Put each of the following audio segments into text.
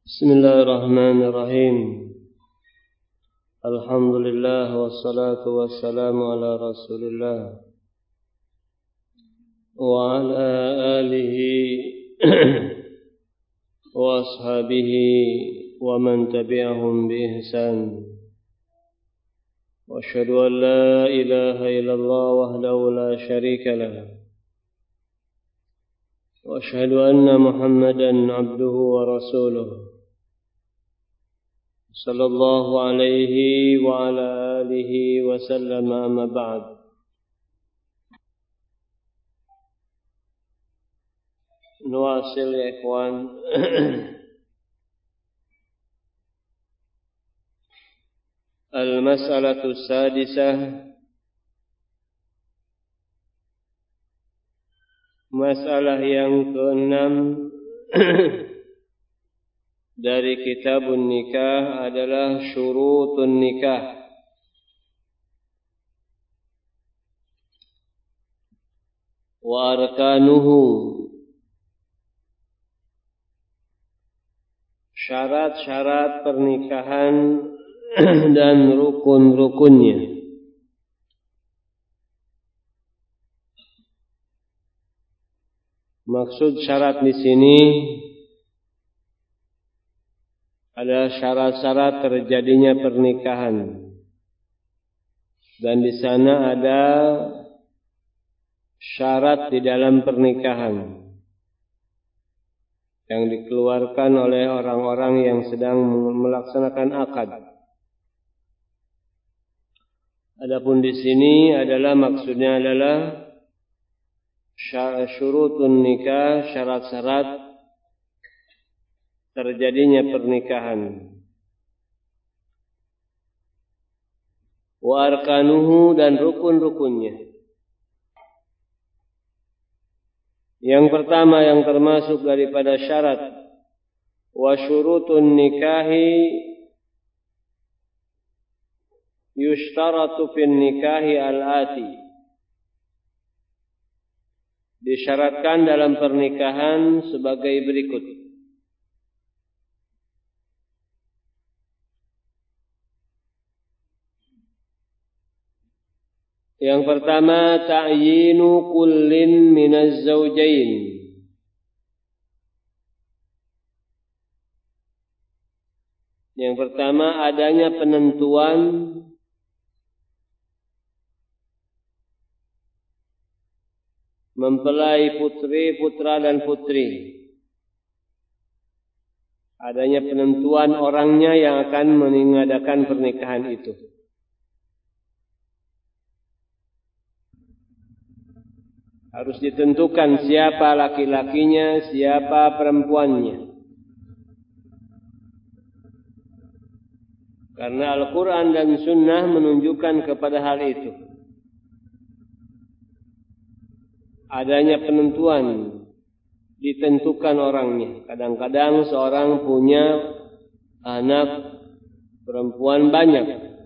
Bismillahirrahmanirrahim. Alhamdulillah wassalatu wassalamu ala Rasulillah wa ala alihi wa ashabihi wa man tabi'ahum bi ihsan. Wa asyhadu an la ilaha illallah wahdahu la syarika lah. Wa asyhadu anna Muhammadan abduhu wa rasuluh. Sallallahu alaihi wa ala alihi wa sallam, amma ba'd. Nuwasil ya ikhwan. Al-mas'alatu sadisah, masalah yang ke-6 dari kitabun nikah adalah syurutun nikah. Wa arkanuhu, syarat-syarat pernikahan dan rukun-rukunnya. Maksud syarat di sini adalah syarat-syarat terjadinya pernikahan, dan di sana ada syarat di dalam pernikahan yang dikeluarkan oleh orang-orang yang sedang melaksanakan akad. Adapun di sini adalah maksudnya adalah syurutun nikah, syarat-syarat terjadinya pernikahan. Wa arkanuhu, dan rukun-rukunnya. Yang pertama yang termasuk daripada syarat wa syurutun nikahi yushtaratu fin nikahi al-ati. Disyaratkan dalam pernikahan sebagai berikut. Yang pertama, ta'yinu kullin minaz zawjain. Yang pertama, adanya penentuan mempelai putri, putra dan putri. Adanya penentuan orangnya yang akan mengadakan pernikahan itu. Harus ditentukan siapa laki-lakinya, siapa perempuannya. Karena Al-Quran dan Sunnah menunjukkan kepada hal itu. Adanya penentuan, ditentukan orangnya. Kadang-kadang seorang punya anak perempuan banyak,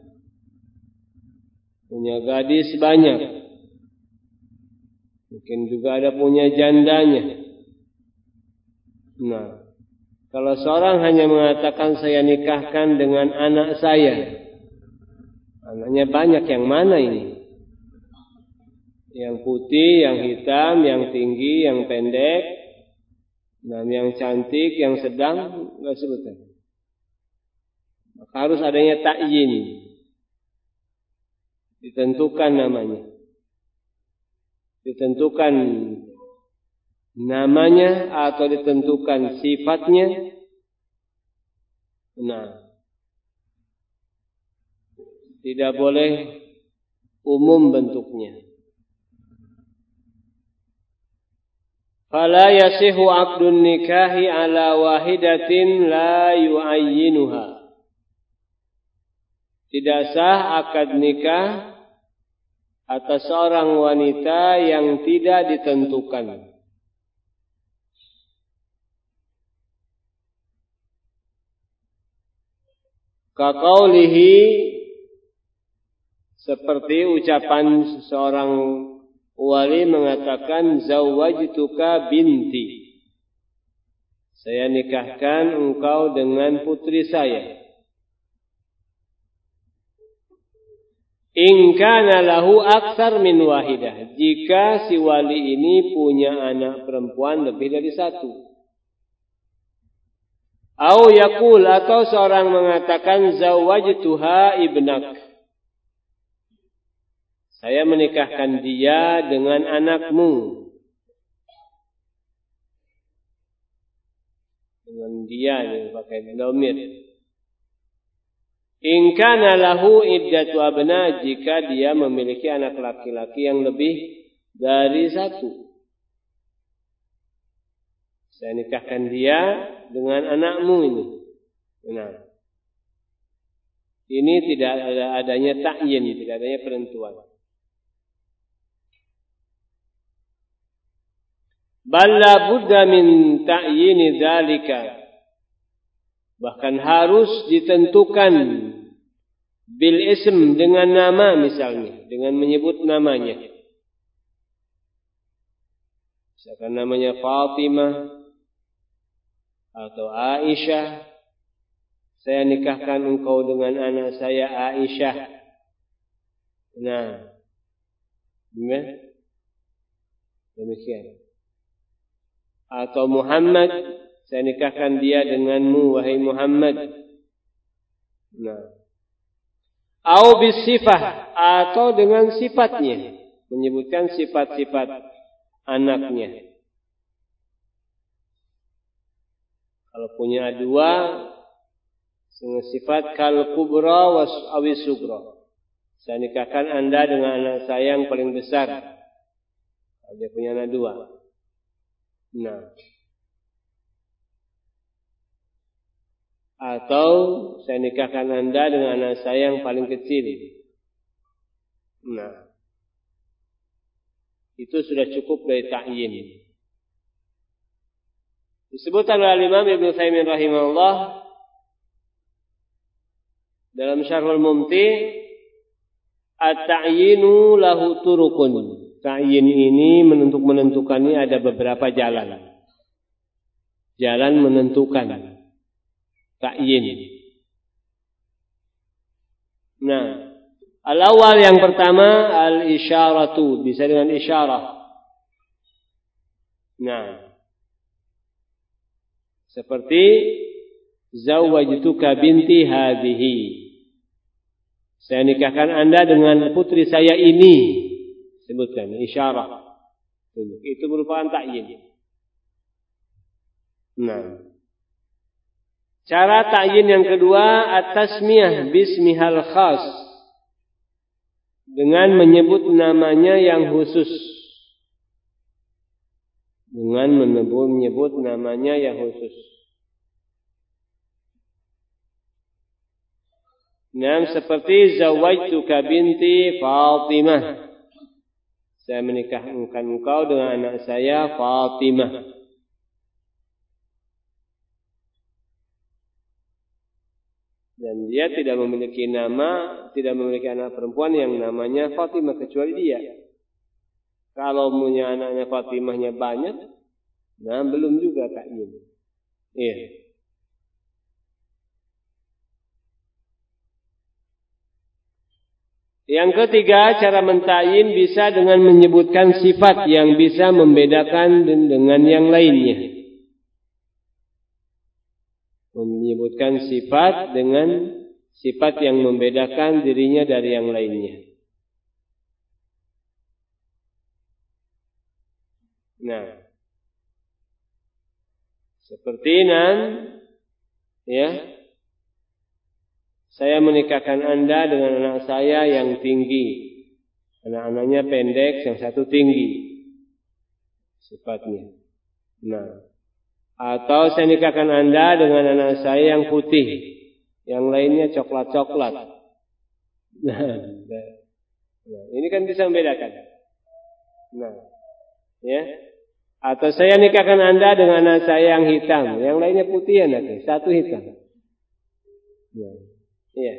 punya gadis banyak. Mungkin juga ada punya jandanya. Nah, kalau seorang hanya mengatakan saya nikahkan dengan anak saya, anaknya banyak, yang mana ini? Yang putih, yang hitam, yang tinggi, yang pendek, dan yang cantik, yang sedang, enggak sebutkan. Maka harus adanya ta'yin, ditentukan namanya. Ditentukan namanya atau ditentukan sifatnya. Nah, tidak boleh umum bentuknya. Fala yasihu aqdun nikahi ala wahidatin la yu'ayyinuha. Tidak sah akad nikah atas seorang wanita yang tidak ditentukan. Kaqaulihi, seperti ucapan seorang wali mengatakan zawwajtuka binti, Saya nikahkan engkau dengan putri saya. In kana lahu aktsar min wahidah. Jika si wali ini punya anak perempuan lebih dari satu. Au yaqul, atau seorang mengatakan zawwajtuha ibnak. Saya menikahkan dia dengan anakmu. Dengan dia yang pakai dhamir. In kana lahu iddatu abna, jika dia memiliki anak laki-laki yang lebih dari satu. Saya nikahkan dia dengan anakmu ini. Nah, ini tidak adanya ta'yin, tidak adanya penentuan. Balla budda min ta'yini dzalika. Bahkan harus ditentukan bil ism, dengan nama misalnya, dengan menyebut namanya. Misalkan namanya Fatimah atau Aisyah. Saya nikahkan engkau dengan anak saya Aisyah. Nah, demikian. Atau Muhammad, saya nikahkan dia denganmu wahai Muhammad. Nah, au bisifah, atau dengan sifatnya, menyebutkan sifat-sifat anaknya. Kalau punya dua, sifat kal kubra was awis sugra. Saya nikahkan Anda dengan anak saya yang paling besar. Kalau dia punya anak dua. Nah. Atau saya nikahkan Anda dengan anak saya yang paling kecil. Nah. Itu sudah cukup dari ta'yin. Disebutkan oleh Imam Ibnu Utsaimin rahimahullah dalam Syarhul Mumti, at-ta'yinu lahu turukun. Ta'yin ini menentukannya ada beberapa jalan. Jalan menentukan ta'yin. Nah, al-awwal yang pertama al-isyaratu, bisa dengan isyarah. Nah, seperti zawwajtuka binti hadhihi. Saya nikahkan Anda dengan putri saya ini. Sebutkan isyarah. Itu merupakan ta'yin. Nah, cara ta'yin yang kedua at-tasmiyah bismihal khas. Dengan menyebut namanya yang khusus. Dengan menyebut namanya yang khusus. Nah, seperti zawwajtuka binti Fatimah. Saya menikahkan engkau dengan anak saya Fatimah. Dan dia tidak memiliki nama, tidak memiliki anak perempuan yang namanya Fatimah kecuali dia. Kalau punya anaknya Fatimahnya banyak, nah belum juga ta'yin. Iya. Yang ketiga, cara menta'yin bisa dengan menyebutkan sifat yang bisa membedakan dengan yang lainnya. Menyebutkan sifat dengan sifat yang membedakan dirinya dari yang lainnya. Nah, seperti ya, saya menikahkan Anda dengan anak saya yang tinggi. Anak-anaknya pendek, yang satu tinggi. Sifatnya. Nah, atau saya nikahkan Anda dengan anak saya yang putih. Yang lainnya coklat-coklat. Nah, ini kan bisa membedakan. Nah, ya. Atau saya nikahkan Anda dengan anak saya yang hitam. Yang lainnya putih anaknya. Satu hitam. Nah, iya.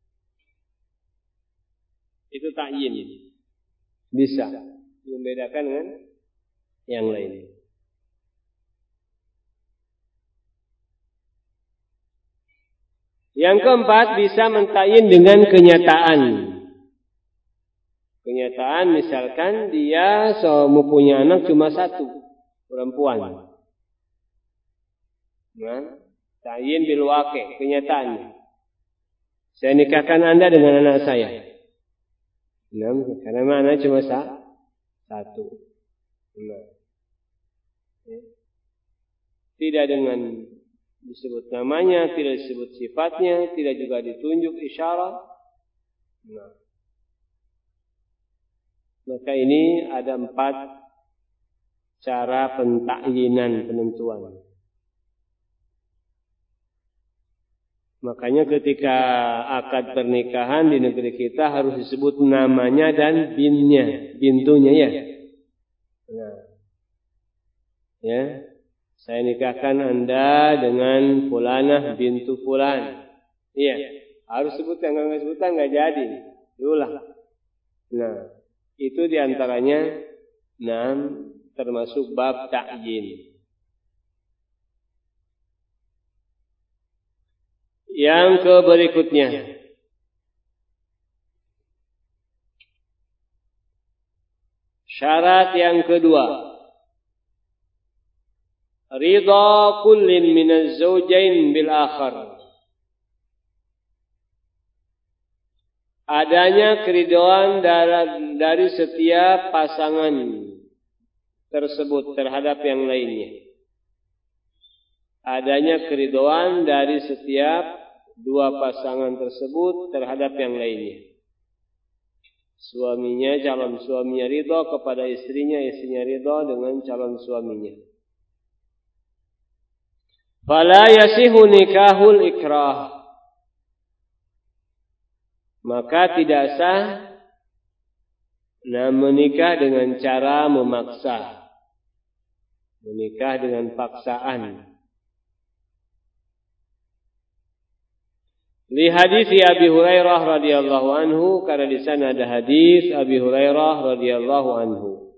Itu ta'yin. Bisa membedakan dengan yang lain. Yang keempat, bisa mentakyin dengan kenyataan. Kenyataan misalkan dia mempunyai anak cuma satu, perempuan. Nah, takyin bil waqi', kenyataan. Saya nikahkan Anda dengan anak saya. Nah, karena anak cuma satu. Nah. Tidak dengan disebut namanya, tidak disebut sifatnya, tidak juga ditunjuk isyarat. Nah. Maka ini ada 4 cara pentakyinan, penentuan. Makanya ketika akad pernikahan di negeri kita harus disebut namanya dan bintunya ya. Nah. Ya. Saya nikahkan Anda dengan fulanah bintu fulan. Iya. Harus sebutkan, kalau nggak sebutkan nggak jadi. Diulang. Nah, itu diantaranya 6 termasuk bab takyin. Yang berikutnya, syarat yang kedua, ridha kullin minaz zawjain bil akhar. Adanya keridhaan dari setiap pasangan tersebut terhadap yang lainnya. Adanya keridhaan dari setiap 2 pasangan tersebut terhadap yang lainnya. Suaminya, calon suaminya ridha kepada istrinya, istrinya ridha dengan calon suaminya. Fala yasihu nikahul ikrah. Maka tidak sah menikah dengan cara memaksa. Menikah dengan paksaan. Li hadis Abi Hurairah radhiyallahu anhu, karena di sana ada hadis Abi Hurairah radhiyallahu anhu.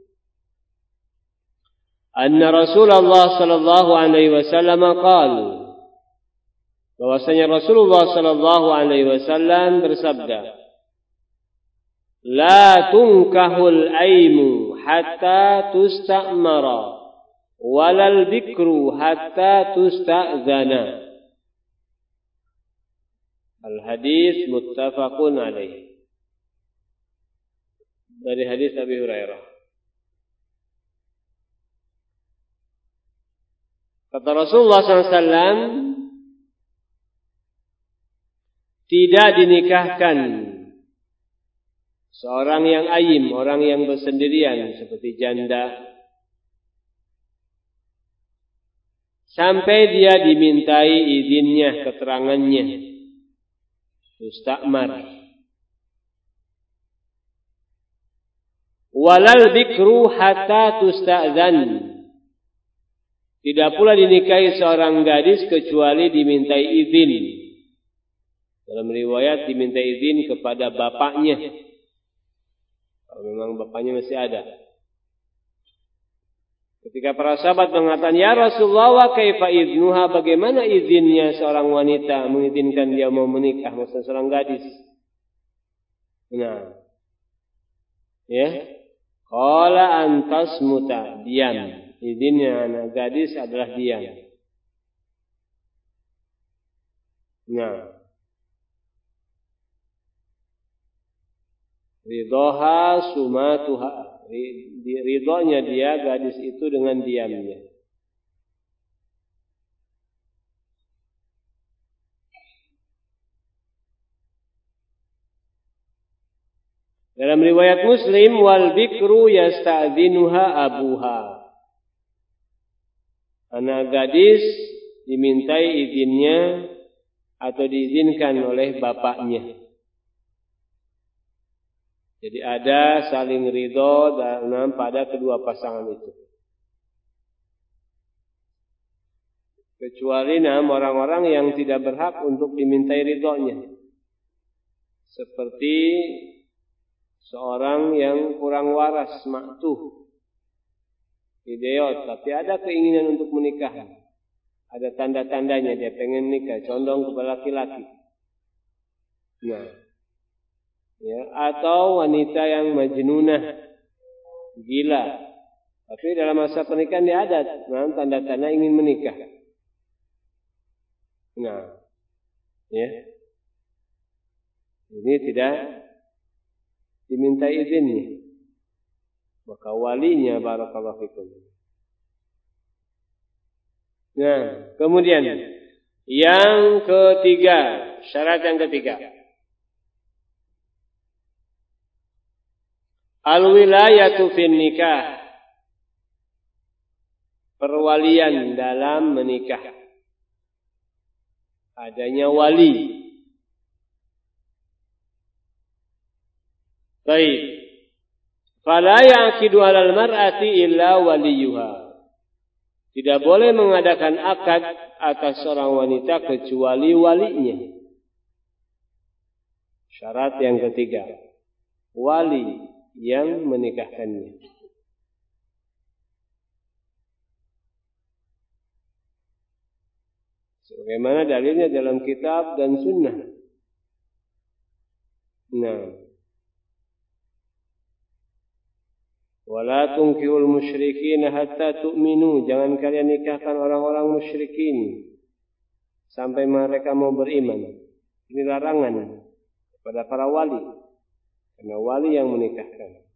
Anna Rasulullah sallallahu alaihi wasallam qala, bahwasanya Rasulullah sallallahu alaihi wasallam bersabda, la tunkahul aimu hatta tustamara walal bikru hatta tusta'zana. Al-hadis muttafaqun alaih. Dari hadis Abi Hurairah. Kata Rasulullah SAW, tidak dinikahkan seorang yang ayim, orang yang bersendirian seperti janda, sampai dia dimintai izinnya, keterangannya. Tustakmar. Walal bikru hatta tusta'zan. Tidak pula dinikahi seorang gadis kecuali dimintai izin. Dalam riwayat dimintai izin kepada bapaknya. Kalau memang bapaknya masih ada. Ketika para sahabat mengatakan, ya Rasulullah, wa kaifa idnuha, bagaimana izinnya seorang wanita mengizinkan dia mau menikah, maksudnya seorang gadis. Nah, ya, qala antas muta, diam. Izinnya anak gadis adalah diam. Nah, ridhoha sumatuha, ridhonya dia gadis itu dengan diamnya. Dalam riwayat Muslim, wal bikru yasta'dzinuha abuha. Anak gadis dimintai izinnya atau diizinkan oleh bapaknya. Jadi ada saling ridho dalam pada kedua pasangan itu. Kecuali orang-orang yang tidak berhak untuk dimintai ridhonya. Seperti seorang yang kurang waras, maktuh, idiot, tapi ada keinginan untuk menikah. Ada tanda-tandanya dia pengen nikah, condong kepada laki-laki. Nah, ya, atau wanita yang majnunah, gila, tapi dalam masa pernikahan dia ada tanda-tanda ingin menikah. Nah, ya, ini tidak diminta izinnya, maka walinya barakallahu fikum. Nah, kemudian yang ketiga, syarat yang ketiga, al-wilayatu fin nikah, perwalian dalam menikah, adanya wali. Baik, fala yaqidu 'alal mar'ati illa waliyuha. Tidak boleh mengadakan akad atas seorang wanita kecuali walinya. Syarat yang ketiga, wali yang menikahkannya. Sebagaimana dalilnya dalam kitab dan sunnah. Nah, wala tunkihul musyrikin hatta tu'minu. Jangan kalian nikahkan orang-orang musyrikin sampai mereka mau beriman. Ini larangan kepada para wali, karena wali yang menikahkan.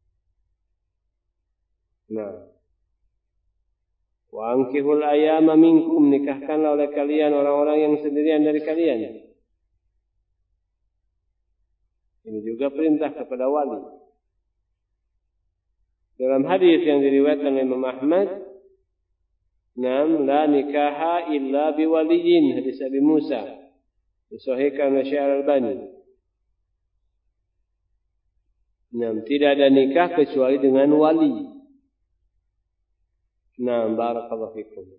Nah, wa ankihul ayama minkum, nikahkanlah oleh kalian orang-orang yang sendirian dari kalian. Ini juga perintah kepada wali. Dalam hadis yang diriwayatkan oleh Imam Ahmad, "Nam la nikaha illa biwaliyin," hadis Abi Musa, disahihkan oleh Syekh Al-Albani. Nam, tidak ada nikah kecuali dengan wali. Nam, barakallahu fikum.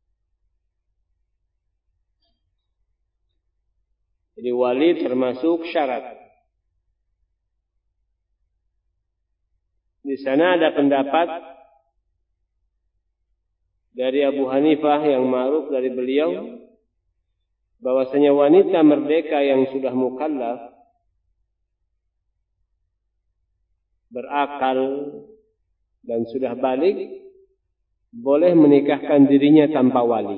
Jadi wali termasuk syarat. Di sana ada pendapat dari Abu Hanifah yang ma'ruf dari beliau, bahwasanya wanita merdeka yang sudah mukallaf, berakal dan sudah balik, boleh menikahkan dirinya tanpa wali.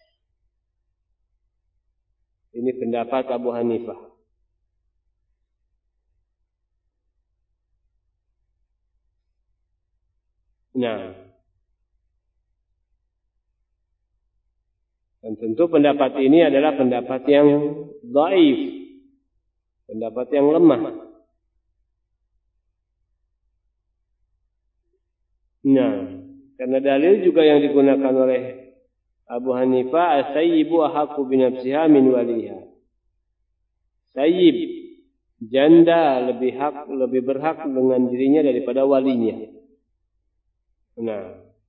Ini pendapat Abu Hanifah. Nah, dan tentu pendapat ini adalah pendapat yang dhaif, pendapat yang lemah. Nah, karena dalil juga yang digunakan oleh Abu Hanifah, as-sayyibu ahaqqu bi nafsiha min waliha. Sayyib, janda lebih berhak dengan dirinya daripada walinya. Nah,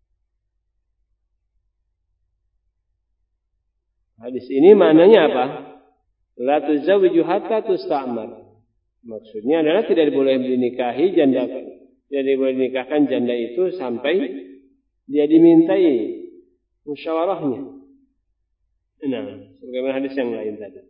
hadis ini maknanya apa? La tuzawwiju hatta tusta'mar. Maksudnya adalah tidak boleh dinikahi janda, tidak boleh dinikahkan janda itu sampai dia dimintai musyawarahnya. Nah, sebagaimana hadis yang lain tadi.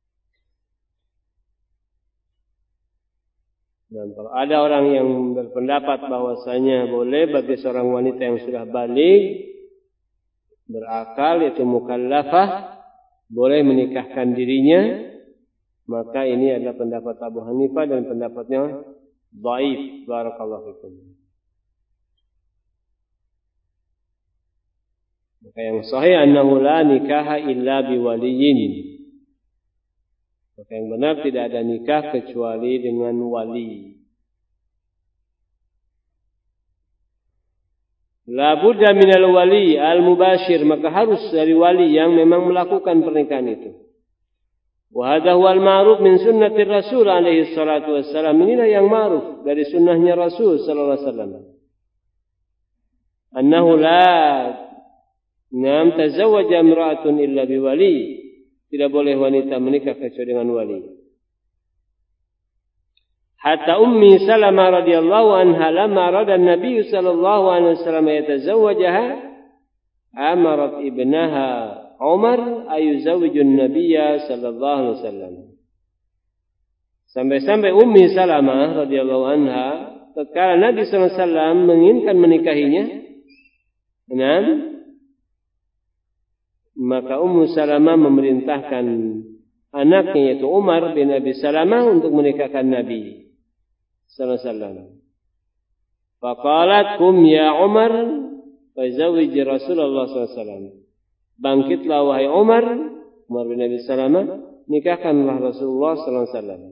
Dan kalau ada orang yang berpendapat bahwasanya boleh bagi seorang wanita yang sudah balik, berakal, yaitu mukallafah, boleh menikahkan dirinya, maka ini adalah pendapat Abu Hanifah dan pendapatnya dhaif. Barakallahu fikum. Maka yang sahih annahu la nikaha illa biwaliyin. Maka yang benar tidak ada nikah kecuali dengan wali. La budda minal wali al-mubashir, maka harus dari wali yang memang melakukan pernikahan itu. Wa hadha huwal ma'ruf min sunnatir Rasul alaihi salatu wassalam. Inilah yang ma'ruf dari sunnahnya Rasul sallallahu alaihi wasallam. Annahu la tazawwaja imra'atun illa biwali. Tidak boleh wanita menikah kecuali dengan wali. Hatta Ummi Salamah radhiyallahu anha lamma arada an-nabiy sallallahu alaihi wasallam yatazawwajaha, amarat ibnaha Umar ayuzawwiju an-nabiy sallallahu alaihi wasallam. Sampai-sampai Ummi Salamah radhiyallahu anha tatkala Nabi sallallahu alaihi wasallam menginginkan menikahinya, maka Ummu Salamah memerintahkan anaknya yaitu Umar bin Abi Salamah untuk menikahkan Nabi sallallahu alaihi wasallam. Faqalat kum ya Umar fazawwij Rasulullah sallallahu alaihi wasallam. Bangkitlah wahai Umar bin Abi Salamah, nikahkanlah Rasulullah sallallahu alaihi wasallam.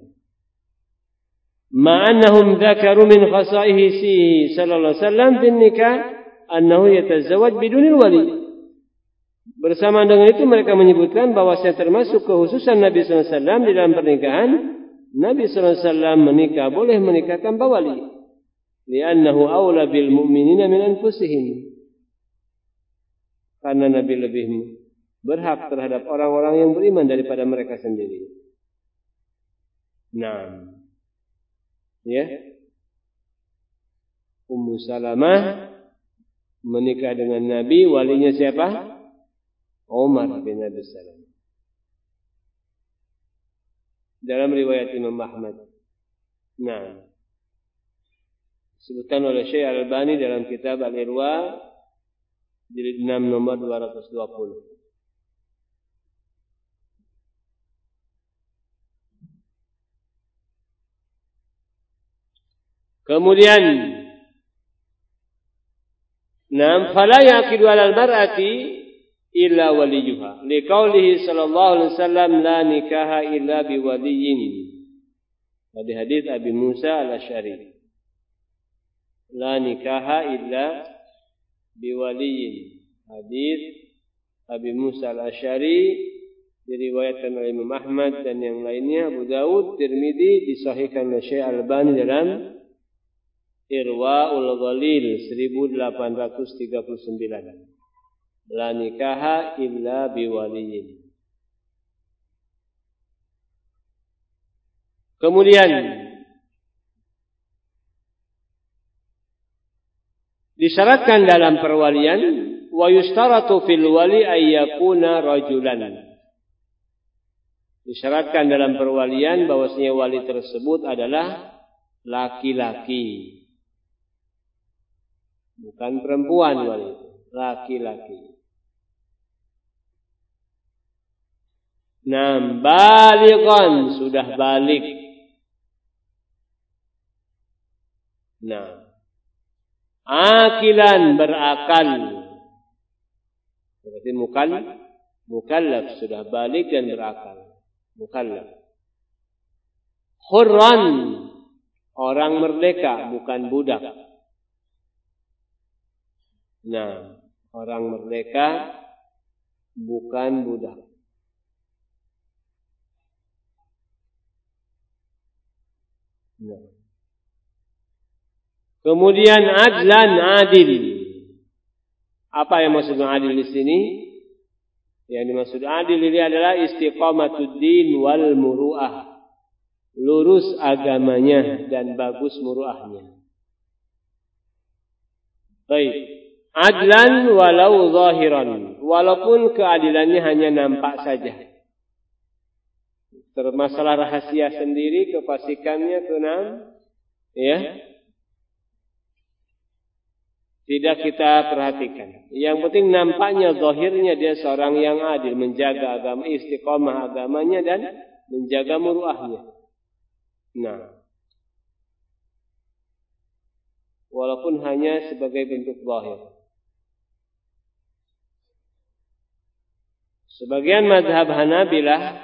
Ma'annahum dzakaru min khasaihi sallallahu alaihi wasallam bin nikah annahu yatazawwaj bidunil wali. Bersama dengan itu mereka menyebutkan bahwasanya termasuk kekhususan Nabi sallallahu alaihi wasallam di dalam pernikahan, Nabi sallallahu alaihi wasallam menikah boleh menikahkan tanpa wali. Li'annahu aula bil mu'minina min anfusihim. Karena Nabi lebih berhak terhadap orang-orang yang beriman daripada mereka sendiri. Nah, ya. Ummu Salamah menikah dengan Nabi, walinya siapa? Umar bin Abi Salamah. Dalam riwayat Imam Ahmad. Nah, disebutkan oleh Syekh Al-Albani dalam kitab Al-Irwa jilid 6 nomor 220. Kemudian fala yaqidu 'alal mar'ati illa waliyuha liqaulihi sallallahu alaihi wasallam la nikaha illa biwaliyyin. Dari hadis Abi Musa Al-Asy'ari, la nikaha illa biwaliyyin. Hadis Abi Musa Al-Asy'ari diriwayatkan oleh Imam Ahmad dan yang lainnya, Abu Dawud, Tirmidzi, disahihkan oleh Syekh Al-Albani dalam Irwaul Ghalil 1839. La nikaha illa biwaliyin. Kemudian disyaratkan dalam perwalian, wa yustaratu fil wali ayyakuna rajulan. Disyaratkan dalam perwalian bahwasanya wali tersebut adalah laki-laki. Bukan perempuan wali, laki-laki. Balighan, sudah balik. Akilan, berakal. Berarti mukallaf, sudah balik dan berakal. Mukallaf. Hurran, orang merdeka, bukan budak. Orang merdeka, bukan budak. Kemudian adlan, adil. Apa yang maksud adil di sini? Yang dimaksud adil ini adalah istiqamatuddin wal muru'ah. Lurus agamanya dan bagus muru'ahnya. Baik. Adlan walau zahiran, walaupun keadilannya hanya nampak saja. Masalah rahasia sendiri, kefasikannya tidak kita perhatikan. Yang penting nampaknya zahirnya dia seorang yang adil, menjaga agama, istiqamah agamanya dan menjaga muruahnya. Walaupun hanya sebagai bentuk zahir. Sebagian mazhab Hanabilah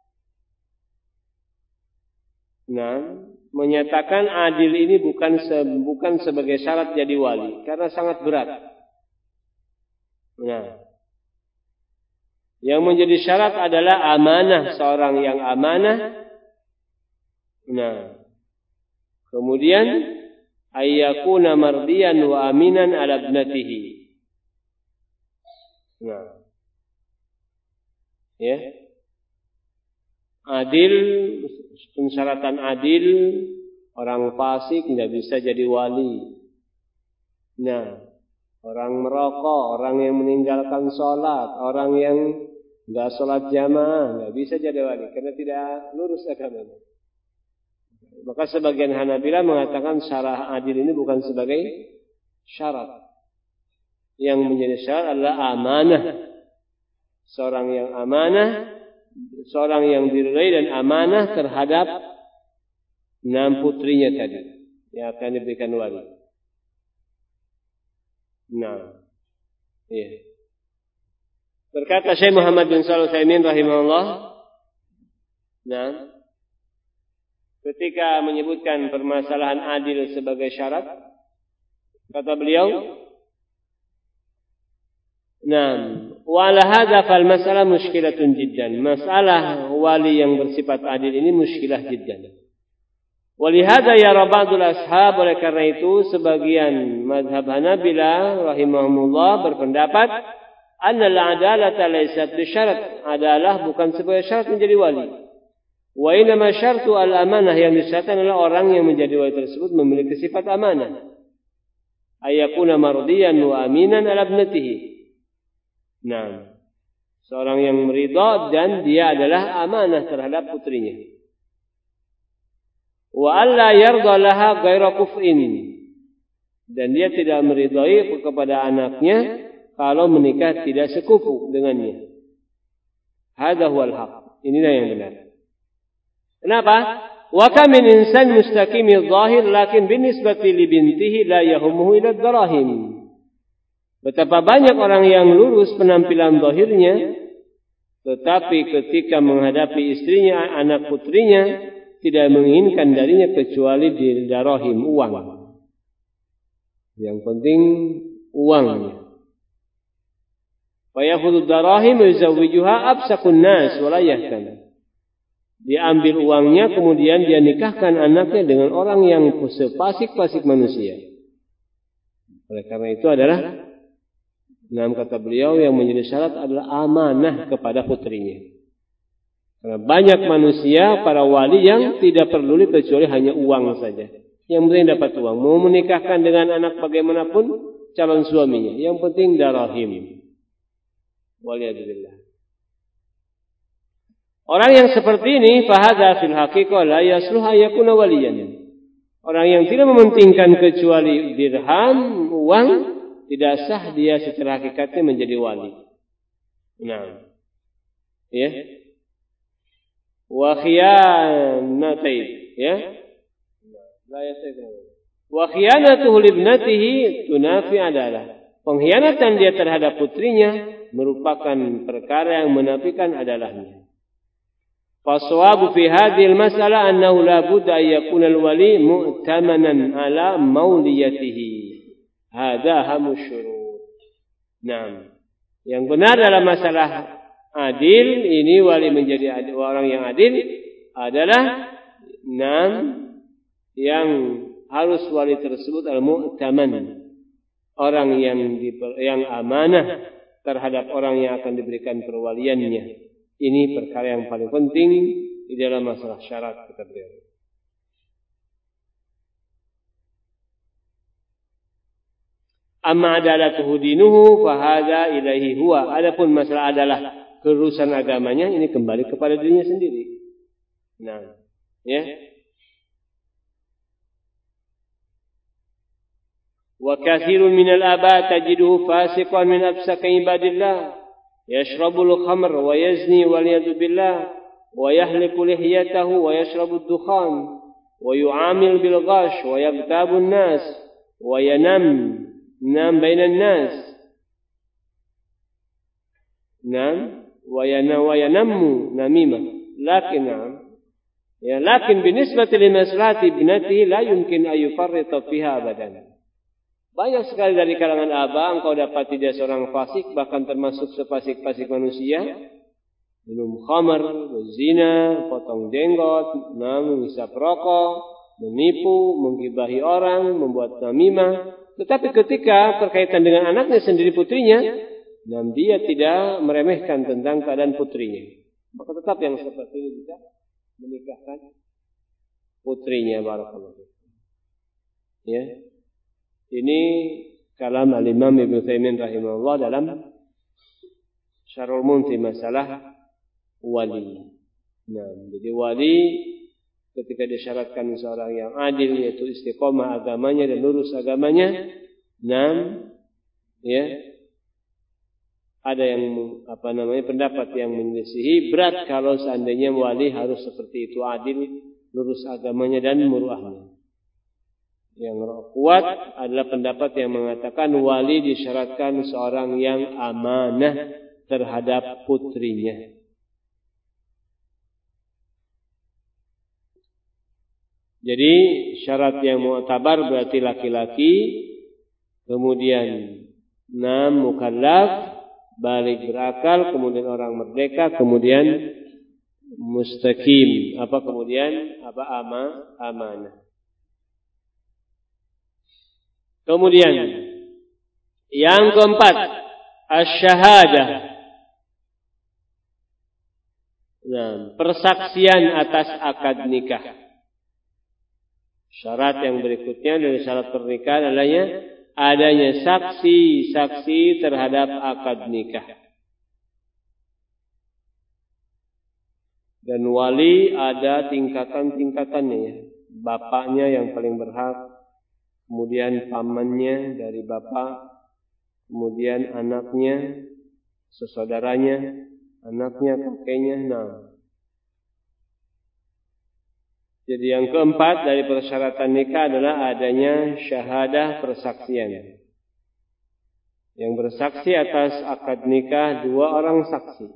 menyatakan adil ini bukan sebagai syarat jadi wali karena sangat berat. Yang menjadi syarat adalah amanah, seorang yang amanah. Kemudian ayyakuna mardiyan wa aminan ala ibnatihi. Adil, pensyaratan adil, orang fasik tidak bisa jadi wali. Orang merokok, orang yang meninggalkan sholat, orang yang tidak sholat jamaah, tidak bisa jadi wali karena tidak lurus agamanya. Maka sebagian Hanabilah mengatakan syarah adil ini bukan sebagai syarat. Yang menjadi syarat adalah amanah. Seorang yang amanah, seorang yang diridai dan amanah terhadap 6 putrinya tadi yang akan diberikan wali. Nah, iya. Berkata Syekh Muhammad bin Shalih Al-Utsaimin rahimahullah, nah, ketika menyebutkan permasalahan adil sebagai syarat, kata beliau, nah, wala hadza fal masalah mushkilatun jiddan. Masalah wali yang bersifat adil ini muskilah jiddan. Walihada yara ba'dul ashab, oleh karena itu sebagian mazhab Hanabilah rahimahumullah berpendapat anna al-adalata laysat bisyarat. Adalah bukan sebagai syarat menjadi wali. Wa inama syartu al-amanah, yang disyaratkan adalah orang yang menjadi wali tersebut memiliki sifat amanah. Ayakuna mardiyan wa aminan ala ibnatihi. Nah, seorang yang meridha dan dia adalah amanah terhadap putrinya. Wa alla yarda laha ghaira kuf'in, dan dia tidak meridai kepada anaknya kalau menikah tidak sekufu dengannya. Hadza huwal haq. Inilah yang benar. Kenapa? Wa kam min insan mustaqimil zahir lakin binisbati li bintihi la yahumuhu ila darahim. Betapa banyak orang yang lurus penampilan zahirnya, tetapi ketika menghadapi istrinya, anak putrinya, tidak menginginkan darinya kecuali di darahim, uang. Yang penting uangnya. Fayakhudud darahim yuzawwijuha absakun nas wala yahtam. Diambil uangnya kemudian dia nikahkan anaknya dengan orang yang sepasik-pasik manusia. Oleh karena itu adalah, nah, kata beliau, yang menjadi syarat adalah amanah kepada putrinya. Karena banyak manusia, para wali yang tidak peduli kecuali hanya uang saja. Yang penting dapat uang. Mau menikahkan dengan anak bagaimanapun calon suaminya. Yang penting darahim. Waliyadzubillah. Orang yang seperti ini, fahadha fil haqiqah la yasluha yakuna waliyan. Orang yang tidak mementingkan kecuali dirham, uang, tidak sah dia secara hakikatnya menjadi wali. Nah, ya. Wa khiyanatain, ya. Wa khiyanatuhu libnatihi tunafi adalah. Pengkhianatan dia terhadap putrinya merupakan perkara yang menafikan adalahnya. Faswabu fi hadhil masalah annahu la budda an yakuna al-wali mu'tamanan ala mauliyatihi. Hadha hamus syurut. Nah, yang benar dalam masalah adil ini, wali menjadi adil, orang yang adil adalah yang harus wali tersebut al-mu'taman, orang yang amanah terhadap orang yang akan diberikan perwaliannya. Ini perkara yang paling penting di dalam masalah syarat, kata beliau. Amma adalatuhu dinuhu fahada ilaihi huwa. Adapun masalah adalah kerurusan agamanya, ini kembali kepada dirinya sendiri. Nah, ya. Wa katsirun minal aba tajiduhu fasiqan min absaqi ibadillah, yashrabul khamr wa yazni wal yadu billah, wa yahliku lihiyatahu wa yashrabu ad-dukhan, wa yu'amil bil ghash wa yagtabu an-nas wa yanam bainan nas. Wa yanammu namimah. Lakin binisbati li maslahati ibnatihi la yumkin an yufarrita fiha abadan. Banyak sekali dari kalangan abang engkau dapati dia seorang fasik, bahkan termasuk sepasik-pasik manusia, minum khamar, berzina, potong jenggot, menghisap rokok, menipu, menggibahi orang, membuat namimah. Tetapi ketika berkaitan dengan anaknya sendiri, putrinya, dan dia tidak meremehkan tentang keadaan putrinya, maka tetap yang seperti ini bisa menikahkan putrinya. Barakallahu. Ya, ini kalam al-Imam Ibnu Utsaimin rahimahullah dalam Syarhul Mumti masalah wali. Nah, jadi wali ketika disyaratkan seorang yang adil, yaitu istiqomah agamanya dan lurus agamanya. 6, ya, ada yang pendapat yang menyelisihi, berat kalau seandainya wali harus seperti itu, adil, lurus agamanya dan muruahnya. Yang kuat adalah pendapat yang mengatakan wali disyaratkan seorang yang amanah terhadap putrinya. Jadi syarat yang mu'tabar berarti laki-laki, kemudian 6 mukallaf, balik berakal, kemudian orang merdeka, kemudian mustaqim, amanah. Kemudian yang keempat, asy-syahadah. Persaksian atas akad nikah. Syarat yang berikutnya dari syarat pernikahan adalah adanya saksi-saksi terhadap akad nikah. Dan wali ada tingkatan-tingkatannya, ya. Bapaknya yang paling berhak, kemudian pamannya dari bapak, kemudian anaknya, sesaudaranya, anaknya, kakeknya. Jadi yang keempat dari persyaratan nikah adalah adanya syahadah, persaksian. Yang bersaksi atas akad nikah 2 orang saksi.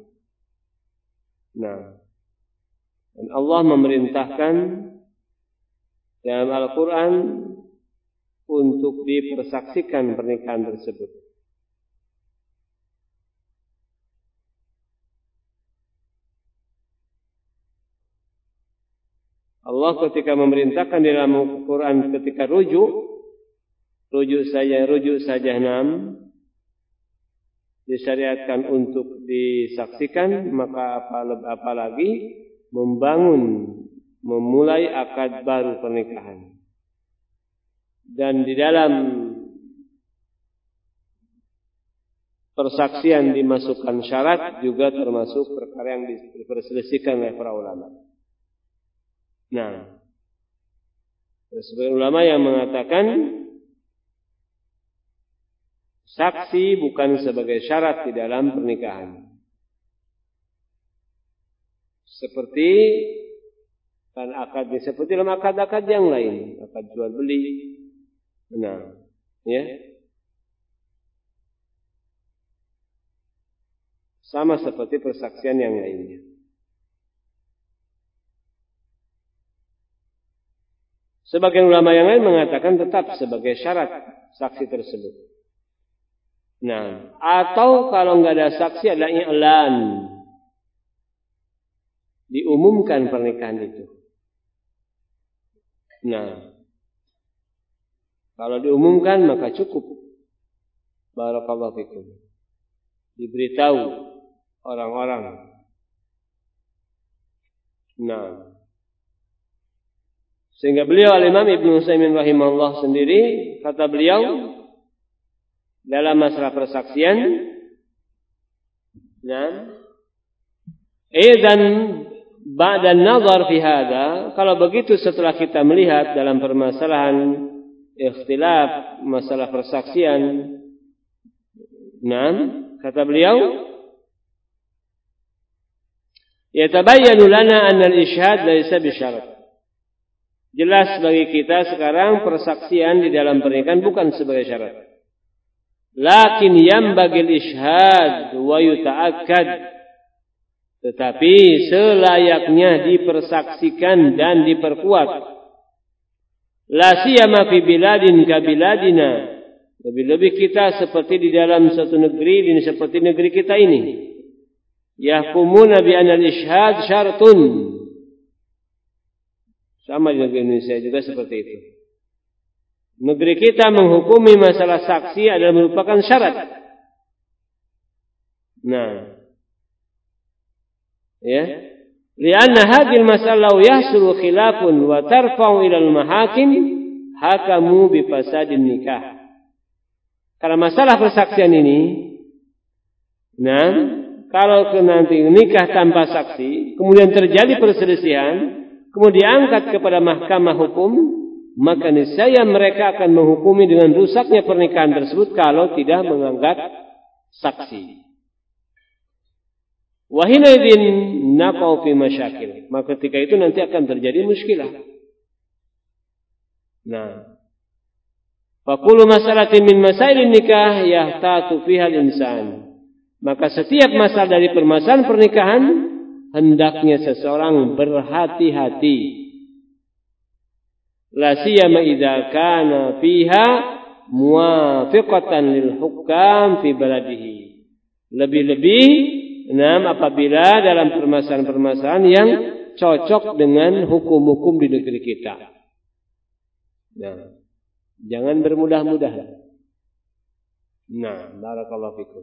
Dan Allah memerintahkan dalam Al-Quran untuk dipersaksikan pernikahan tersebut. Allah ketika memerintahkan di dalam Al-Quran ketika rujuk saja 6 disyariatkan untuk disaksikan, maka apalagi memulai akad baru pernikahan. Dan di dalam persaksian dimasukkan syarat juga termasuk perkara yang diperselisihkan oleh para ulama. Sebagian ulama yang mengatakan saksi bukan sebagai syarat di dalam pernikahan. Seperti dalam akad-akad yang lain, akad jual beli. Sama seperti persaksian yang lainnya. Sebagian ulama yang lain mengatakan tetap sebagai syarat saksi tersebut. Atau kalau enggak ada saksi adalah i'lan. Diumumkan pernikahan itu. Kalau diumumkan maka cukup. Barakallahu fikum. Diberitahu orang-orang. Sehingga beliau Al-Imam Ibnu Utsaimin rahimahullah sendiri, kata beliau dalam masalah persaksian, idzan ba'da an-nazar fi hadza, kalau begitu setelah kita melihat dalam permasalahan ikhtilaf masalah persaksian, kata beliau, yatabayyanu lana anna al-ishhad laysa bisyarat. Jelas bagi kita sekarang persaksian di dalam pernikahan bukan sebagai syarat. Lakin yambagil ishhad wa yuta'akkad. Tetapi selayaknya dipersaksikan dan diperkuat. La siyama fi biladin ka biladina. Lebih-lebih kita seperti di dalam satu negeri, seperti negeri kita ini. Yahkumuna bi anna al-ishhad syaratun. Sama di negeri Indonesia juga seperti itu. Negeri kita menghukumi masalah saksi adalah merupakan syarat. Lianna hadhil masalah yahsulu khilafun wa tarfa'u ila al-mahakim hakamu bi fasadin nikah. Karena masalah persaksian ini, kalau nanti nikah tanpa saksi, kemudian terjadi perselisihan, kemudian diangkat kepada mahkamah hukum, maka niscaya mereka akan menghukumi dengan rusaknya pernikahan tersebut kalau tidak mengangkat saksi. Wa hina idzin naqau fi masyakil. Maka ketika itu nanti akan terjadi muskilah. Nah, fa kullu mas'alatin min masailin nikah yahtatu fiha al-insan. Maka setiap masalah dari permasalahan pernikahan hendaknya seseorang berhati-hati. La siyama idza kana fiha muwafiqatan lil hukam fi baladihi. Lebih-lebih apabila dalam permasalahan-permasalahan yang cocok dengan hukum-hukum di negeri kita. Nah, jangan bermudah-mudah. Nah, barakallahu fikum.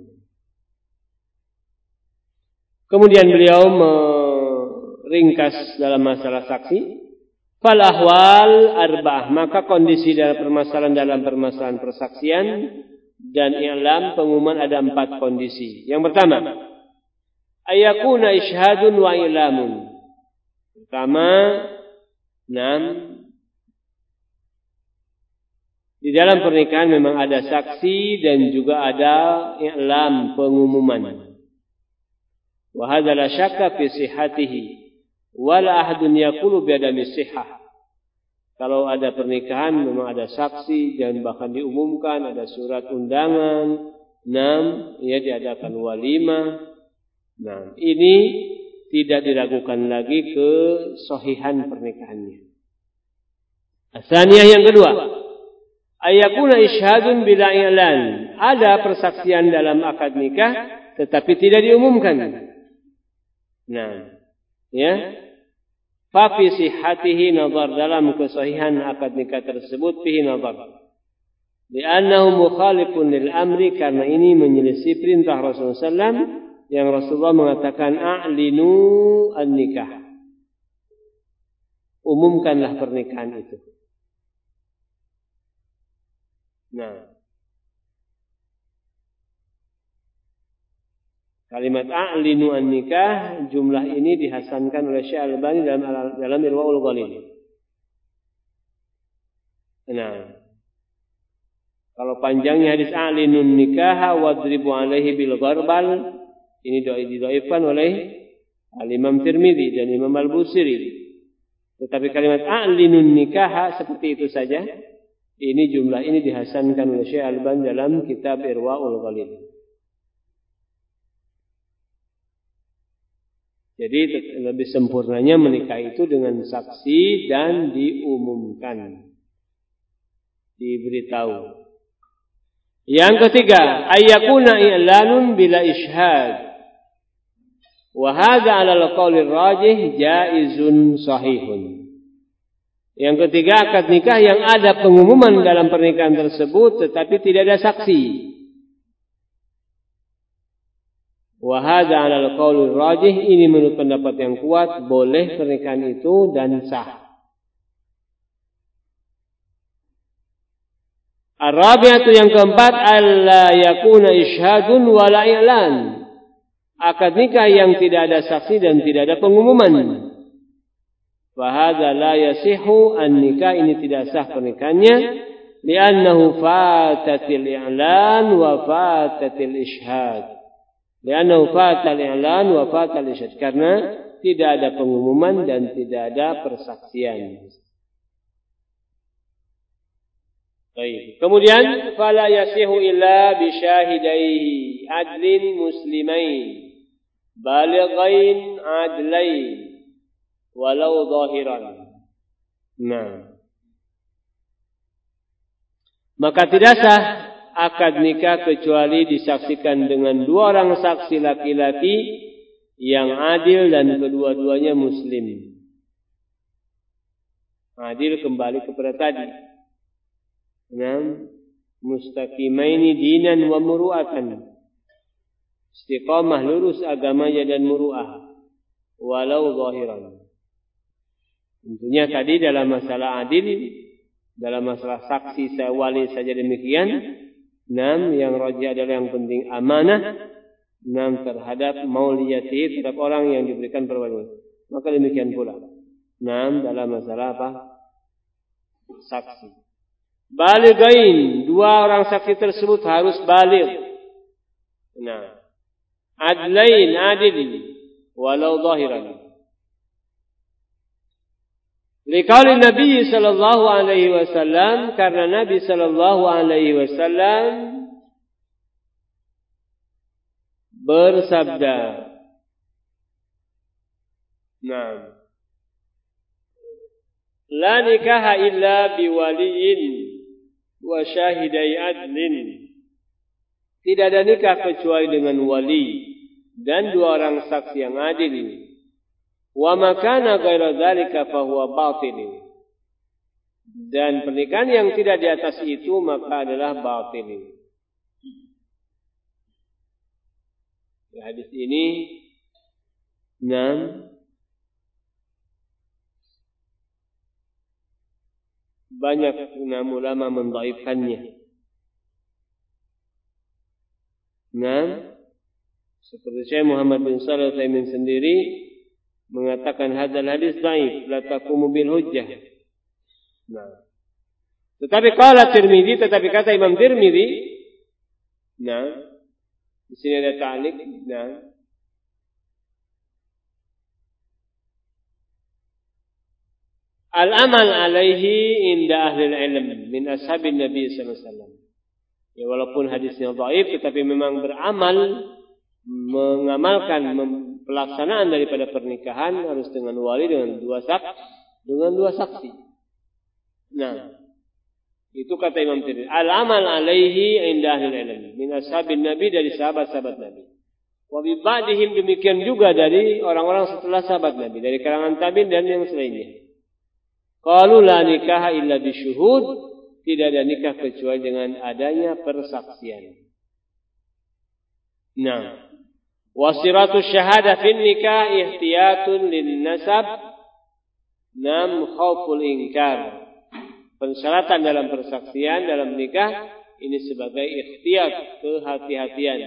Kemudian beliau meringkas dalam masalah saksi. Fal ahwal arba'ah, maka kondisi dalam permasalahan persaksian dan i'lam pengumuman ada 4 kondisi. Yang pertama, ayakuna isyhadun wa i'lamun. Pertama, 6. Di dalam pernikahan memang ada saksi dan juga ada i'lam pengumuman. Wa hadza la syakka fi sihhatihi wa la ahadun yaqulu bi adami sihhah. Kalau ada pernikahan memang ada saksi dan bahkan diumumkan ada surat undangan, 6 diadakan walimah. Nah, ini tidak diragukan lagi kesahihan pernikahannya. Asalnya yang kedua, ayakuna isyhadun bila i'lan. Ada persaksian dalam akad nikah tetapi tidak diumumkan. Nah, fa fi sihhatihi nazar, dalam kesahihan akad nikah tersebut fihi nazar. Li'annahu mukhalifun lil amri, karena ini menyelisih perintah Rasulullah sallallahu yang Rasulullah mengatakan a'linu an-nikah. Umumkanlah pernikahan itu. Nah, kalimat a'linu an-nikah, jumlah ini dihasankan oleh Syekh Al-Albani dalam Irwaul Ghalil. Nah, kalau panjangnya hadis a'linun nikah wadribu alaihi bil gharbal, ini didhaifkan oleh Al-Imam Tirmidzi dan Imam Al-Busiri. Tetapi kalimat a'linun nikah seperti itu saja. Ini jumlah ini dihasankan oleh Syekh Al-Albani dalam kitab Irwaul Ghalil. Jadi lebih sempurnanya menikah itu dengan saksi dan diumumkan, diberitahu. Yang ketiga, ayyakuna i'lanun bila ishhad. Wa hadza 'ala al-qauli rajih jaizun sahihun. Yang ketiga, akad nikah yang ada pengumuman dalam pernikahan tersebut tetapi tidak ada saksi. Wa hadza 'ala al-qauli rajih, ini menurut pendapat yang kuat, boleh pernikahan itu dan sah. Ar-rabi'atu, yang keempat, alla yakuna isyhadun wa la i'lan. Akad nikah yang tidak ada saksi dan tidak ada pengumuman. Fa hadza la yasihu an-nikah, ini tidak sah pernikahannya, li'annahu fatatil i'lan wa fatatil isyhad. Li'annahu fatal i'lan wa fatal isyhad, karena tidak ada pengumuman dan tidak ada persaksian. Baik. Kemudian fala yasihu illa bi syahidaihi adlin muslimain balighain adlain walau zahiran. Nah, maka tidak sah akad nikah kecuali disaksikan dengan 2 orang saksi laki-laki yang adil dan kedua-duanya muslim. Adil kembali kepada tadi. Mustaqimaini dinan wa muru'atan. Istiqamah, lurus agamanya dan muru'ah. Walau zahiran. Tentunya tadi dalam masalah adil, dalam masalah saksi wali saja demikian. Yang rajih adalah yang penting amanah. Terhadap mauliyati, terhadap orang yang diberikan perwalian. Maka demikian pula. dalam masalah apa? Saksi. Balighain, dua orang saksi tersebut harus baligh. Adlain, adil, walau zahiran. Liqauli Nabi sallallahu alaihi wasallam, karena Nabi sallallahu alaihi wasallam bersabda, la nikaha illa biwaliyin wa syahidai adlin. Tidak ada nikah kecuali dengan wali dan dua orang saksi yang adil. Wa makana ghaira dzalika fa huwa batil. Dan pernikahan yang tidak di atas itu maka adalah batil. Hadis ini banyak ulama mendhaifkannya. Seperti Syekh Muhammad bin Shalih Al-Utsaimin sendiri mengatakan hadzal hadis dhaif, la taqumu bil hujjah. Tetapi qala Tirmidzi, tetapi kata Imam Tirmidzi, di sini ada ta'liq, al-amal alaihi inda ahli ilm min ashabin Nabi sallallahu alaihi wasallam. Ya, walaupun hadisnya dhaif tetapi memang beramal, mengamalkan pelaksanaan daripada pernikahan harus dengan wali, dengan dua saksi. Itu kata Imam Tirmidzi. Al-amal alaihi inda ahli ilm min ashabin Nabi, dari sahabat-sahabat Nabi. Wa bi ba'dihim, demikian juga dari orang-orang setelah sahabat Nabi, dari kalangan tabi'in dan yang selainnya. Qalu la nikaha illa bisyuhud, tidak ada nikah kecuali dengan adanya persaksian. Wasiratu syahadah fin nikah ihtiyatun lin nasab, khauful inkar. Persyaratan dalam persaksian dalam nikah ini sebagai ikhtiyat, kehati-hatian.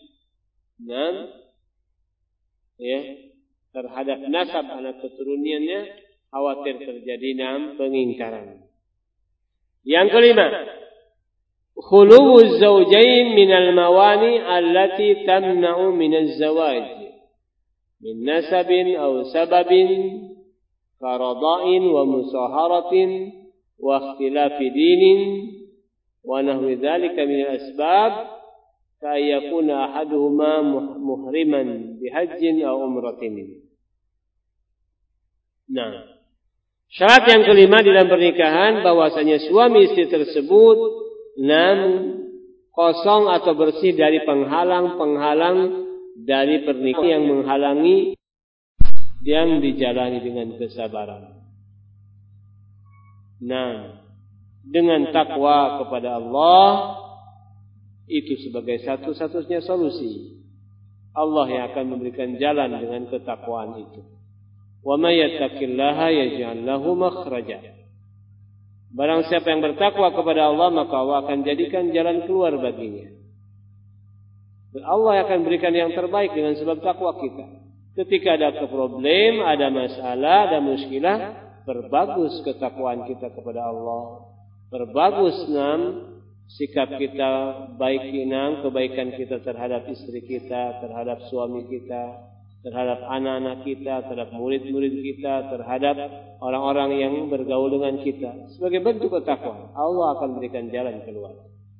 Terhadap nasab anak keturunannya, khawatir terjadi pengingkaran. Yang kelima, khuluwuz zawjain minal mawani allati tamna'u minaz zawaj min nasabin aw sababin karada'in wa musaharatin wa ikhtilafi dinin wa nahwi dzalika min al-asbab ka yakuna ahaduhuma muhriman bihajjin aw umratin. Syarat yang kelima di dalam pernikahan bahwasanya suami istri tersebut kosong atau bersih dari penghalang-penghalang dari pernikahan yang menghalangi, yang dijalani dengan kesabaran. Dengan takwa kepada Allah, itu sebagai satu-satunya solusi. Allah yang akan memberikan jalan dengan ketakwaan itu. Wa may yattaqillaha yaj'al lahu makhraja. Barang siapa yang bertakwa kepada Allah, maka Allah akan jadikan jalan keluar baginya. Dan Allah akan berikan yang terbaik dengan sebab takwa kita. Ketika ada problem, ada masalah, ada muskilah, perbagus ketakwaan kita kepada Allah. Perbagus sikap kita, baik kebaikan kita terhadap istri kita, terhadap suami kita, terhadap anak-anak kita, terhadap murid-murid kita, terhadap orang-orang yang bergaul dengan kita. Sebagai bentuk ketakwaan, Allah akan berikan jalan keluar.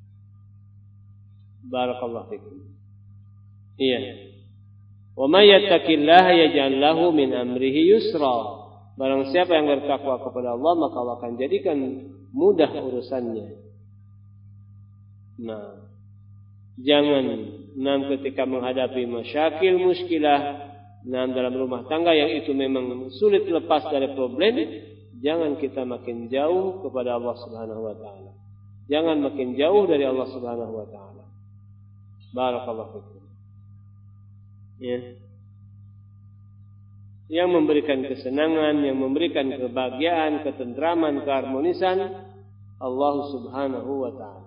Barakallahu fikum. Iya. Wa may yattaqillaha yaj'al lahu min amrihi yusra. Barang siapa yang bertakwa kepada Allah, maka Allah akan jadikan mudah urusannya. Jangan ketika menghadapi masyakil, muskilah dalam rumah tangga yang itu memang sulit lepas dari problem, jangan kita makin jauh kepada Allah Subhanahu wa taala. Jangan makin jauh dari Allah Subhanahu wa taala. Barakallahu fikum. Yang memberikan kesenangan, yang memberikan kebahagiaan, ketentraman, keharmonisan, Allah Subhanahu wa taala.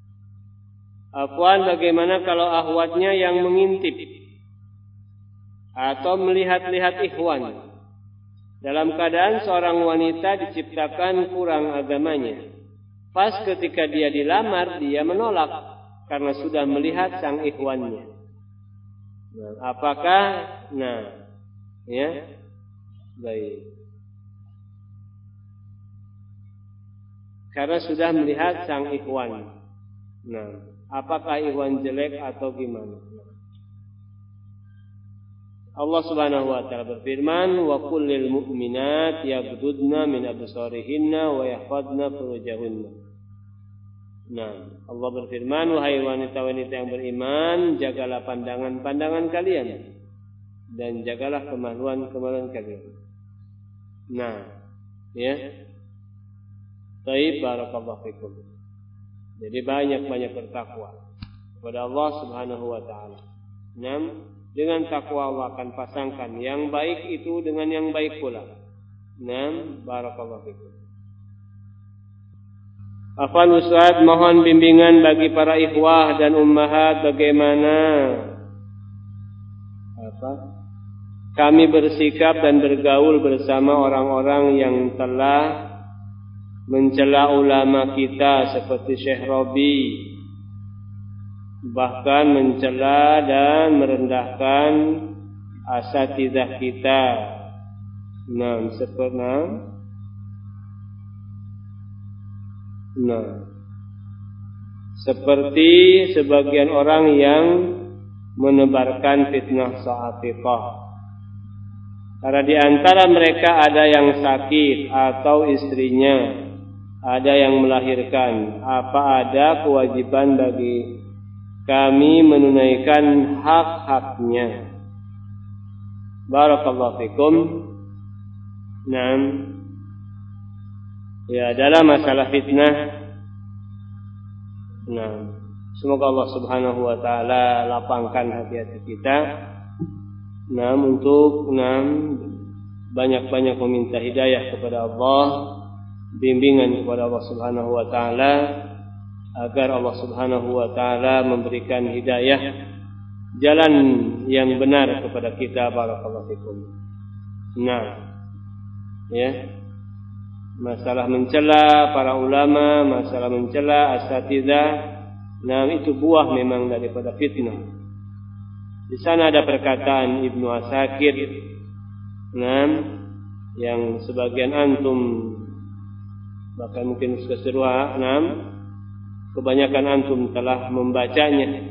Afwan, bagaimana kalau akhwatnya yang mengintip? atau melihat-lihat ikhwan. Dalam keadaan seorang wanita diciptakan kurang agamanya. Pas ketika dia dilamar, dia menolak karena sudah melihat sang ikhwannya. Nah, apakah baik. Karena sudah melihat sang ikhwan. Nah, apakah ikhwan jelek atau gimana? Allah Subhanahu wa taala berfirman, "Wa qul lil mu'minat yaghdudna min absarihinna wa yahfazna furujahunna." Nah, Allah berfirman, wahai wanita-wanita yang beriman, jagalah pandangan-pandangan kalian dan jagalah kemaluan-kemaluan kalian. Nah, ya. Baik, barakallahu fikum. Jadi banyak-banyak bertakwa kepada Allah Subhanahu wa taala. Dengan takwa Allah akan pasangkan yang baik itu dengan yang baik pula. Barakallahu fikum. Afwan Ustaz, mohon bimbingan bagi para ikhwah dan ummahat bagaimana kami bersikap dan bergaul bersama orang-orang yang telah mencela ulama kita seperti Syekh Robi, bahkan mencela dan merendahkan asatidzah kita. Seperti sebagian orang yang menebarkan fitnah Saatiqah. Karena di antara mereka ada yang sakit atau istrinya, ada yang melahirkan. Apa ada kewajiban bagi kami menunaikan hak-haknya? Barakallahu fikum. Ya, dalam masalah fitnah, semoga Allah Subhanahu wa taala lapangkan hati-hati kita. Untuk banyak-banyak meminta hidayah kepada Allah, bimbingan kepada Allah Subhanahu wa taala, agar Allah Subhanahu wa taala memberikan hidayah jalan yang benar kepada kita. Barakallahu fikum. Masalah mencela para ulama, masalah mencela asatidzah, itu buah memang daripada fitnah. Di sana ada perkataan Ibnu Asakir, yang sebagian antum bahkan mungkin keseluruhan kebanyakan antum telah membacanya.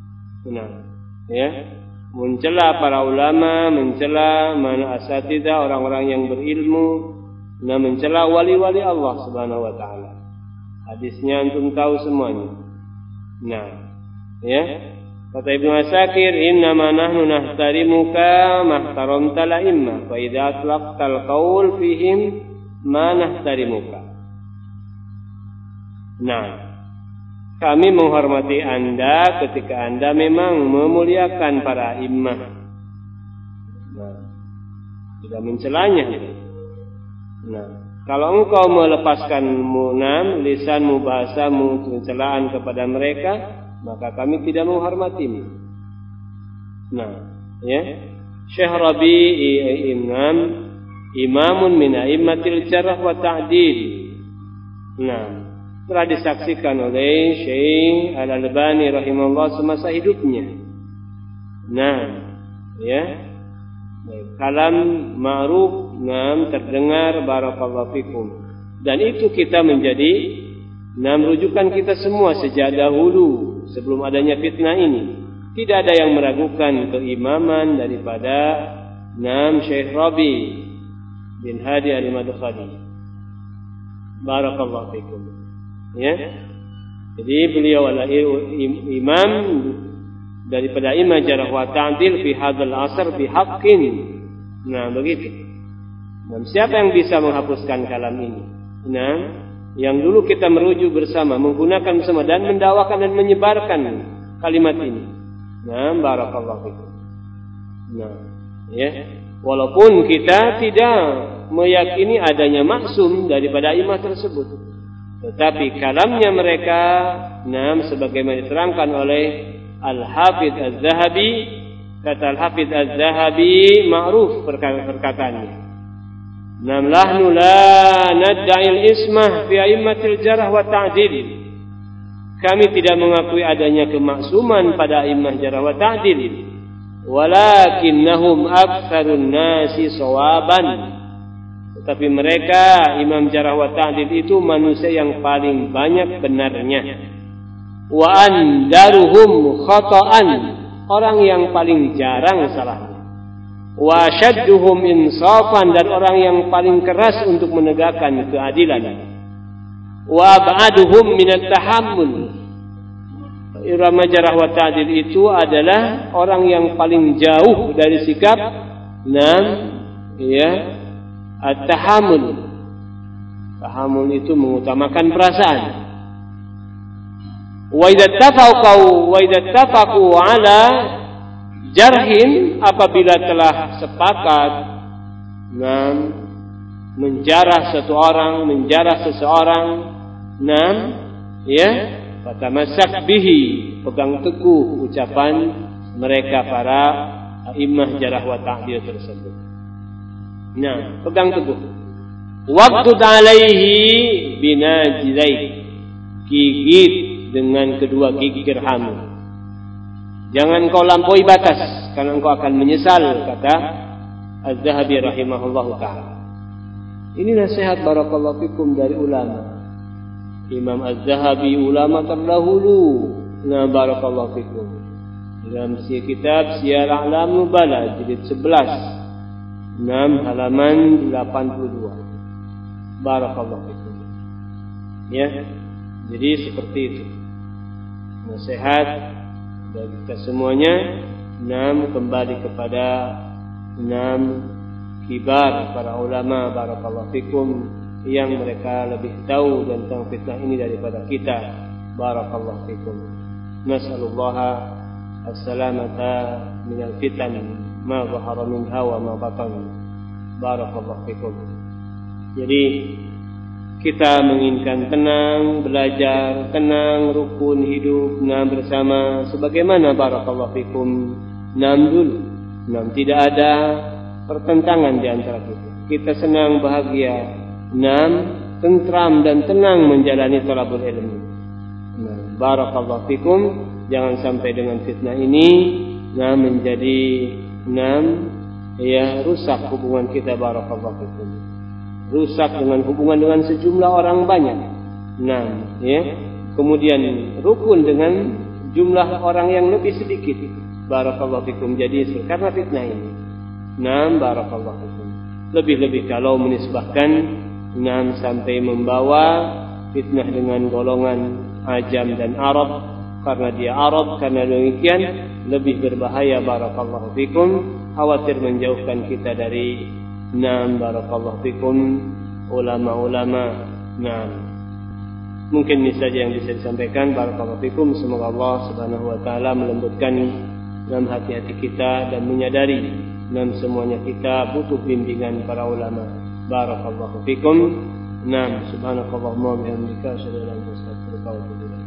Mencela para ulama, mencela asatidzah, orang-orang yang berilmu, mencela wali-wali Allah Subhanahu wa taala. Hadisnya antum tahu semuanya. Kata Ibnu Asakir, "Innama nahnu nahtarimuka mahtaramta la'imma, fa idza atlaqtal qaul fihim ma nahtarimuka." Kami menghormati Anda ketika Anda memang memuliakan para immah. Tidak mencelanya. Kalau engkau melepaskan lisanmu, bahasamu, pencelaan kepada mereka, maka kami tidak menghormatimu. Syekh Rabi imamun min a'immatil jarh wa ta'dil. Telah disaksikan oleh Syekh Al-Albani rahimahullah semasa hidupnya. Kalam ma'ruf, terdengar, barakallahu fikum. Dan itu kita menjadi rujukan kita semua sejak dahulu. Sebelum adanya fitnah ini, tidak ada yang meragukan keimaman daripada Syekh Rabi bin Hadi Al-Madkhali. Barakallahu fikum. Jadi beliau adalah imam daripada imam jarh wa ta'dil fi hadzal asr bi haqqin. Begitu. Siapa yang bisa menghapuskan kalam ini? Yang dulu kita merujuk bersama, menggunakan bersama dan mendakwakan dan menyebarkan kalimat ini. Barakallahu fikum. Walaupun kita tidak meyakini adanya maksum daripada imam tersebut, tetapi kalamnya mereka, sebagaimana diterangkan oleh Al-Hafidz Az-Zahabi, Kata Al-Hafidz Az-Zahabi, ma'ruf perkataannya. Nahnu la nad'il ismah fi a'immatil jarh wa ta'dil. Kami tidak mengakui adanya kemaksuman pada a'immah jarh wa ta'dil. Walakinnahum aktsarun nasi shawaban. Tetapi mereka imam jarh wa ta'dil itu manusia yang paling banyak benarnya. Wa andaruhum khata'an, orang yang paling jarang salahnya. Wa shadduhum insafan, dan orang yang paling keras untuk menegakkan keadilan. Wa ab'aduhum minat tahammul. Ulama jarh wa ta'dil itu adalah orang yang paling jauh dari sikap at-tahammul. Tahammul itu mengutamakan perasaan. Wa idza tafaqu ala jarhin, apabila telah sepakat menjarah seseorang, fatamassak bihi, pegang teguh ucapan mereka para a'immah jarh wa ta'dil tersebut. Pegang teguh. Waqtud alaihi binajidai, gigit dengan kedua gigi gerhamu. Jangan kau lampaui batas, karena engkau akan menyesal, kata Az-Zahabi rahimahullahu ta'ala. Ini nasihat barakallahu fikum dari ulama. Imam Az-Zahabi ulama terdahulu. Barakallahu fikum. Dalam kitab Siyar A'lam Nubala jilid 11, halaman 82. Barakallahu fikum. Ya. Jadi seperti itu. Nasihat bagi kita semuanya, kembali kepada kibar para ulama barakallahu fikum, yang mereka lebih tahu tentang fitnah ini daripada kita. Barakallahu fikum. Nas'alullaha as-salamata minal fitan ma zahara minha wa ma batan. Barakallahu fikum. Jadi kita menginginkan tenang, belajar tenang, rukun hidup bersama sebagaimana barakallahu fikum dulu. Tidak ada pertentangan di antara kita. Kita senang, bahagia, tentram dan tenang menjalani thalabul ilmi. Barakallahu fikum. Jangan sampai dengan fitnah ini menjadi rusak hubungan kita. Barakallahu fikum. Rusak dengan hubungan dengan sejumlah orang banyak. Kemudian rukun dengan jumlah orang yang lebih sedikit. Barakallahu fikum. Jadi karena fitnah ini. Barakallahu fikum. Lebih-lebih kalau menisbahkan sampai membawa fitnah dengan golongan Ajam dan Arab. Karena dia Arab, karena demikian lebih berbahaya. Barakallahu fikum. Khawatir menjauhkan kita dari barakallahu fikum ulama-ulama. Mungkin ini saja yang bisa disampaikan. Barakallahu fikum. Semoga Allah Subhanahu wa taala melembutkan hati-hati kita dan menyadari semuanya kita butuh bimbingan para ulama. Barakallahu fikum. Subhanakallahumma wa bihamdika asyhadu an la ilaha illa anta astaghfiruka wa atubu ilaik.